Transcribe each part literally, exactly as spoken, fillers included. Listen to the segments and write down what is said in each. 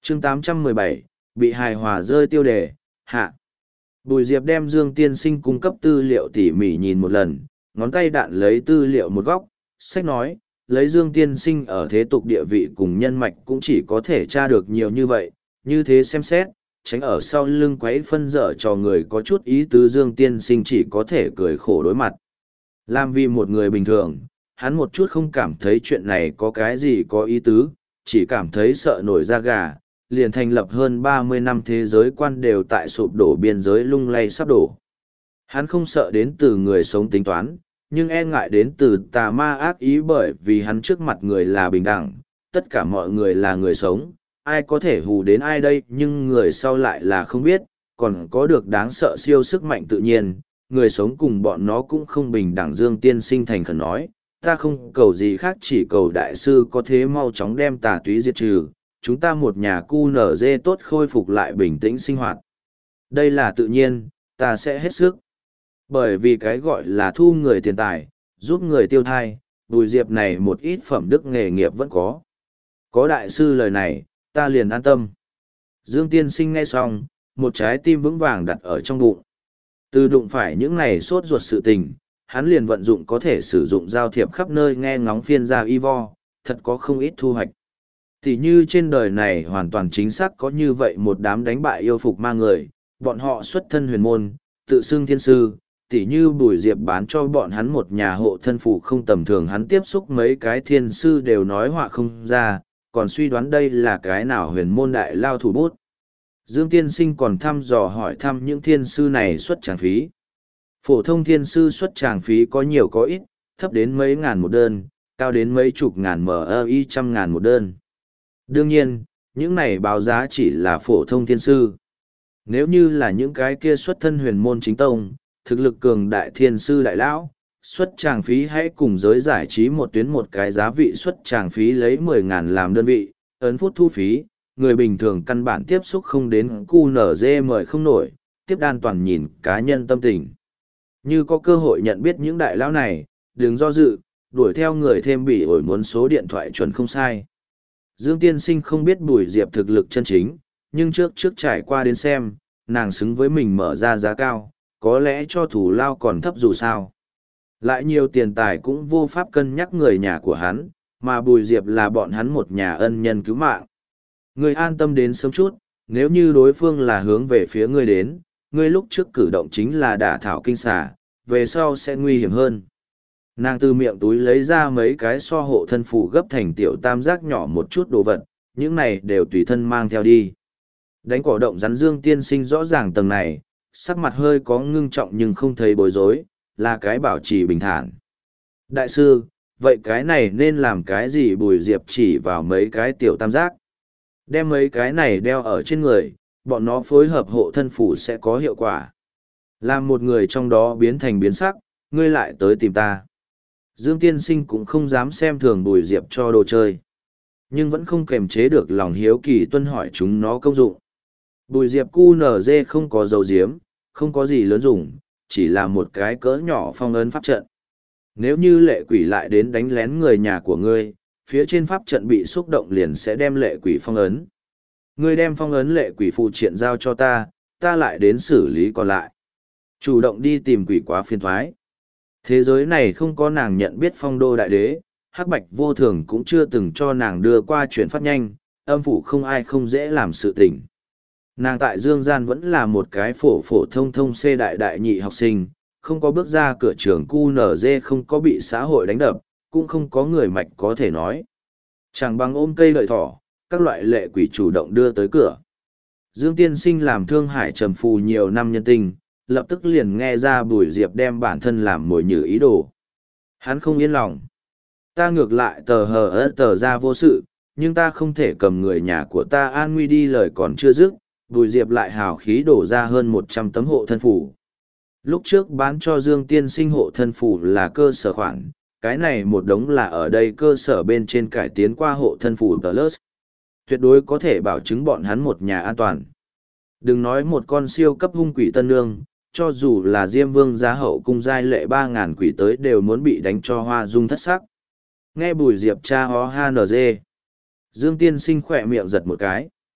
chương tám trăm mười bảy, bị hài hòa rơi tiêu đề, hạ. Bùi Diệp đem Dương Tiên Sinh cung cấp tư liệu tỉ mỉ nhìn một lần, ngón tay đạn lấy tư liệu một góc, sách nói, lấy Dương Tiên Sinh ở thế tục địa vị cùng nhân mạch cũng chỉ có thể tra được nhiều như vậy, như thế xem xét, tránh ở sau lưng quấy phân dở cho người có chút ý tứ Dương Tiên Sinh chỉ có thể cười khổ đối mặt. Làm vì một người bình thường, hắn một chút không cảm thấy chuyện này có cái gì có ý tứ, chỉ cảm thấy sợ nổi da gà, liền thành lập hơn ba mươi năm thế giới quan đều tại sụp đổ biên giới lung lay sắp đổ. Hắn không sợ đến từ người sống tính toán, nhưng e ngại đến từ tà ma ác ý bởi vì hắn trước mặt người là bình đẳng, tất cả mọi người là người sống, ai có thể hù đến ai đây nhưng người sau lại là không biết, còn có được đáng sợ siêu sức mạnh tự nhiên, người sống cùng bọn nó cũng không bình đẳng. Dương Tiên Sinh thành khẩn nói, ta không cầu gì khác chỉ cầu đại sư có thế mau chóng đem tà túy diệt trừ, chúng ta một nhà cu nở dê tốt khôi phục lại bình tĩnh sinh hoạt. Đây là tự nhiên, ta sẽ hết sức. Bởi vì cái gọi là thu người tiền tài, giúp người tiêu thai, Bùi Diệp này một ít phẩm đức nghề nghiệp vẫn có. Có đại sư lời này, ta liền an tâm. Dương Tiên Sinh nghe xong, một trái tim vững vàng đặt ở trong bụng. Từ đụng phải những này sốt ruột sự tình, hắn liền vận dụng có thể sử dụng giao thiệp khắp nơi nghe ngóng phiên gia y vo, thật có không ít thu hoạch. Thì như trên đời này hoàn toàn chính xác có như vậy một đám đánh bại yêu phục ma người, bọn họ xuất thân huyền môn, tự xưng thiên sư, tỉ như Bùi Diệp bán cho bọn hắn một nhà hộ thân phủ không tầm thường, hắn tiếp xúc mấy cái thiên sư đều nói họa không ra, còn suy đoán đây là cái nào huyền môn đại lao thủ bút. Dương Tiên Sinh còn thăm dò hỏi thăm những thiên sư này xuất tràng phí. Phổ thông thiên sư xuất tràng phí có nhiều có ít, thấp đến mấy ngàn một đơn, cao đến mấy chục ngàn mờ i trăm ngàn một đơn. Đương nhiên, những này báo giá chỉ là phổ thông thiên sư. Nếu như là những cái kia xuất thân huyền môn chính tông, thực lực cường đại thiên sư đại lão, xuất tràng phí hãy cùng giới giải trí một tuyến một cái giá vị xuất tràng phí lấy mười ngàn làm đơn vị, ấn phút thu phí, người bình thường căn bản tiếp xúc không đến cu nở dê mời không nổi, tiếp đan toàn nhìn cá nhân tâm tình. Như có cơ hội nhận biết những đại lão này, đừng do dự, đuổi theo người thêm bị ổi muốn số điện thoại chuẩn không sai. Dương Tiên Sinh không biết Bùi Diệp thực lực chân chính, nhưng trước trước trải qua đến xem, nàng xứng với mình mở ra giá cao, có lẽ cho thủ lao còn thấp dù sao. Lại nhiều tiền tài cũng vô pháp cân nhắc người nhà của hắn, mà Bùi Diệp là bọn hắn một nhà ân nhân cứu mạng. Ngươi an tâm đến sớm chút, nếu như đối phương là hướng về phía ngươi đến, ngươi lúc trước cử động chính là đả thảo kinh xà, về sau sẽ nguy hiểm hơn. Nàng từ miệng túi lấy ra mấy cái so hộ thân phù gấp thành tiểu tam giác nhỏ một chút đồ vật, những này đều tùy thân mang theo đi. Đánh cỏ động rắn Dương Tiên Sinh rõ ràng tầng này, sắc mặt hơi có ngưng trọng nhưng không thấy bối rối, là cái bảo trì bình thản. Đại sư, vậy cái này nên làm cái gì? Bùi Diệp chỉ vào mấy cái tiểu tam giác. Đem mấy cái này đeo ở trên người, bọn nó phối hợp hộ thân phủ sẽ có hiệu quả. Làm một người trong đó biến thành biến sắc, ngươi lại tới tìm ta. Dương Tiên Sinh cũng không dám xem thường Bùi Diệp cho đồ chơi. Nhưng vẫn không kềm chế được lòng hiếu kỳ tuân hỏi chúng nó công dụng. Bùi Diệp cu nở dê không có dầu diếm, không có gì lớn dùng, chỉ là một cái cỡ nhỏ phong ấn pháp trận. Nếu như lệ quỷ lại đến đánh lén người nhà của ngươi, phía trên pháp trận bị xúc động liền sẽ đem lệ quỷ phong ấn. Ngươi đem phong ấn lệ quỷ phụ triện giao cho ta, ta lại đến xử lý còn lại. Chủ động đi tìm quỷ quá phiền thoái. Thế giới này không có nàng nhận biết phong đô đại đế, hắc bạch vô thường cũng chưa từng cho nàng đưa qua chuyển phát nhanh, âm phủ không ai không dễ làm sự tình. Nàng tại Dương Gian vẫn là một cái phổ phổ thông thông C đại đại nhị học sinh, không có bước ra cửa trường cu nở dê, không có bị xã hội đánh đập, cũng không có người mạch có thể nói. Chẳng bằng ôm cây đợi thỏ, các loại lệ quỷ chủ động đưa tới cửa. Dương Tiên Sinh làm Thương Hải trầm phù nhiều năm nhân tình, lập tức liền nghe ra Bùi Diệp đem bản thân làm mồi nhử ý đồ. Hắn không yên lòng. Ta ngược lại tờ hờ ớt tờ ra vô sự, nhưng ta không thể cầm người nhà của ta an nguy đi, lời còn chưa dứt, Bùi Diệp lại hào khí đổ ra hơn một trăm tấm hộ thân phủ. Lúc trước bán cho Dương Tiên Sinh hộ thân phủ là cơ sở khoản, cái này một đống là ở đây cơ sở bên trên cải tiến qua hộ thân phủ Plus. Tuyệt đối có thể bảo chứng bọn hắn một nhà an toàn. Đừng nói một con siêu cấp hung quỷ tân nương, cho dù là Diêm Vương giá hậu cung giai lệ ba ngàn quỷ tới đều muốn bị đánh cho hoa dung thất sắc. Nghe Bùi Diệp cha ho ha nờ dê. Dương Tiên Sinh khỏe miệng giật một cái.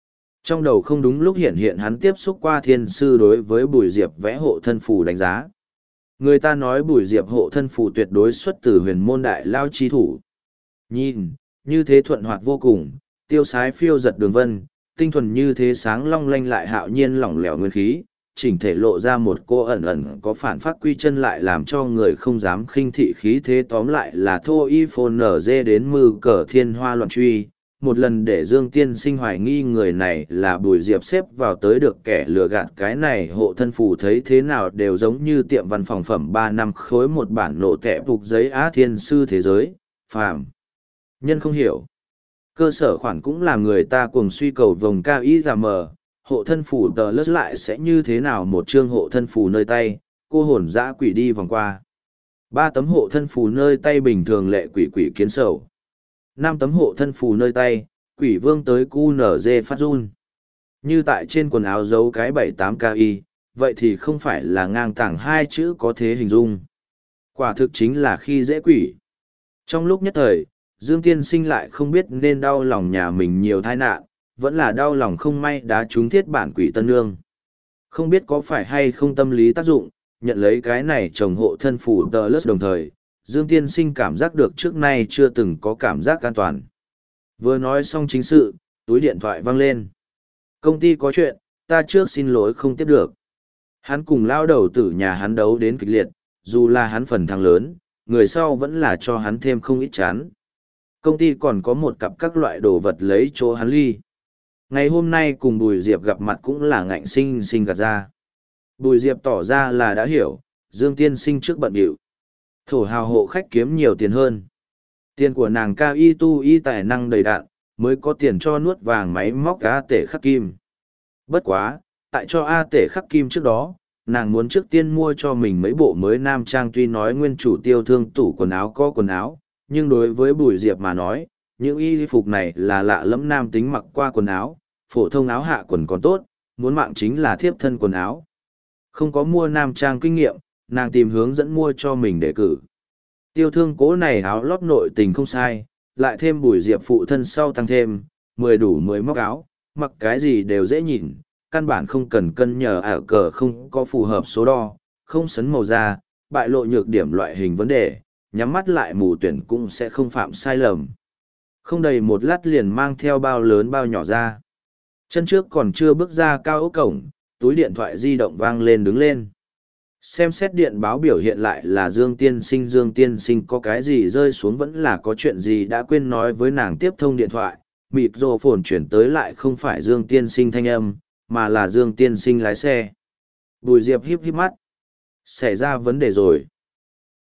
Trong đầu không đúng lúc hiện hiện hắn tiếp xúc qua thiên sư đối với Bùi Diệp vẽ hộ thân phù đánh giá. Người ta nói Bùi Diệp hộ thân phù tuyệt đối xuất từ huyền môn đại lao chi thủ. Nhìn, như thế thuận hoạt vô cùng, tiêu sái phiêu giật đường vân, tinh thuần như thế sáng long lanh lại hạo nhiên lỏng lẻo nguyên khí, chỉnh thể lộ ra một cô ẩn ẩn có phản phát quy chân lại làm cho người không dám khinh thị khí thế, tóm lại là thô y phồn nở dê đến mư cờ thiên hoa loạn truy. Một lần để Dương Tiên Sinh hoài nghi người này là Bùi Diệp xếp vào tới được kẻ lừa gạt, cái này hộ thân phù thấy thế nào đều giống như tiệm văn phòng phẩm ba năm khối một bản nổ tẻ phục giấy Á Thiên Sư thế giới, phàm. Nhân không hiểu. Cơ sở khoản cũng làm người ta cuồng suy cầu vòng cao ý giả mờ, hộ thân phù tờ lướt lại sẽ như thế nào một chương hộ thân phù nơi tay, cô hồn dã quỷ đi vòng qua. Ba tấm hộ thân phù nơi tay bình thường lệ quỷ quỷ kiến sầu. Năm tấm hộ thân phù nơi tay, quỷ vương tới cu nở dê phát run. Như tại trên quần áo giấu cái bảy tám k i, vậy thì không phải là ngang tảng hai chữ có thế hình dung. Quả thực chính là khi dễ quỷ. Trong lúc nhất thời, Dương Tiên Sinh lại không biết nên đau lòng nhà mình nhiều tai nạn, vẫn là đau lòng không may đã trúng thiết bản quỷ tân nương. Không biết có phải hay không tâm lý tác dụng, nhận lấy cái này trồng hộ thân phù tờ lớt đồng thời, Dương Tiên Sinh cảm giác được trước nay chưa từng có cảm giác an toàn. Vừa nói xong chính sự, túi điện thoại vang lên. Công ty có chuyện, ta trước xin lỗi không tiếp được. Hắn cùng lao đầu tử nhà hắn đấu đến kịch liệt, dù là hắn phần thắng lớn, người sau vẫn là cho hắn thêm không ít chán. Công ty còn có một cặp các loại đồ vật lấy chỗ hắn ly. Ngày hôm nay cùng Bùi Diệp gặp mặt cũng là ngạnh sinh sinh gạt ra. Bùi Diệp tỏ ra là đã hiểu, Dương Tiên Sinh trước bận điệu. Thổ hào hộ khách kiếm nhiều tiền hơn. Tiền của nàng cao y tu y tài năng đầy đạn, mới có tiền cho nuốt vàng máy móc A tể khắc kim. Bất quá, tại cho A tể khắc kim trước đó, nàng muốn trước tiên mua cho mình mấy bộ mới nam trang, tuy nói nguyên chủ tiêu thương tủ quần áo có quần áo, nhưng đối với Bùi Diệp mà nói, những y phục này là lạ lẫm nam tính mặc qua quần áo, phổ thông áo hạ quần còn tốt, muốn mạng chính là thiếp thân quần áo. Không có mua nam trang kinh nghiệm, nàng tìm hướng dẫn mua cho mình để cử. Tiêu thương cố này áo lót nội tình không sai, lại thêm Bùi Diệp phụ thân sau tăng thêm, mười đủ mười móc áo, mặc cái gì đều dễ nhìn, căn bản không cần cân nhờ ảo cờ không có phù hợp số đo, không sấn màu da, bại lộ nhược điểm loại hình vấn đề, nhắm mắt lại mù tuyển cũng sẽ không phạm sai lầm. Không đầy một lát liền mang theo bao lớn bao nhỏ ra. Chân trước còn chưa bước ra cao ốc cổng, túi điện thoại di động vang lên đứng lên. Xem xét điện báo biểu hiện lại là Dương Tiên Sinh. Dương Tiên Sinh có cái gì rơi xuống vẫn là có chuyện gì đã quên nói với nàng tiếp thông điện thoại. Mịt rồ phồn chuyển tới lại không phải Dương Tiên Sinh thanh âm, mà là Dương Tiên Sinh lái xe. Bùi Diệp híp híp mắt. Xảy ra vấn đề rồi.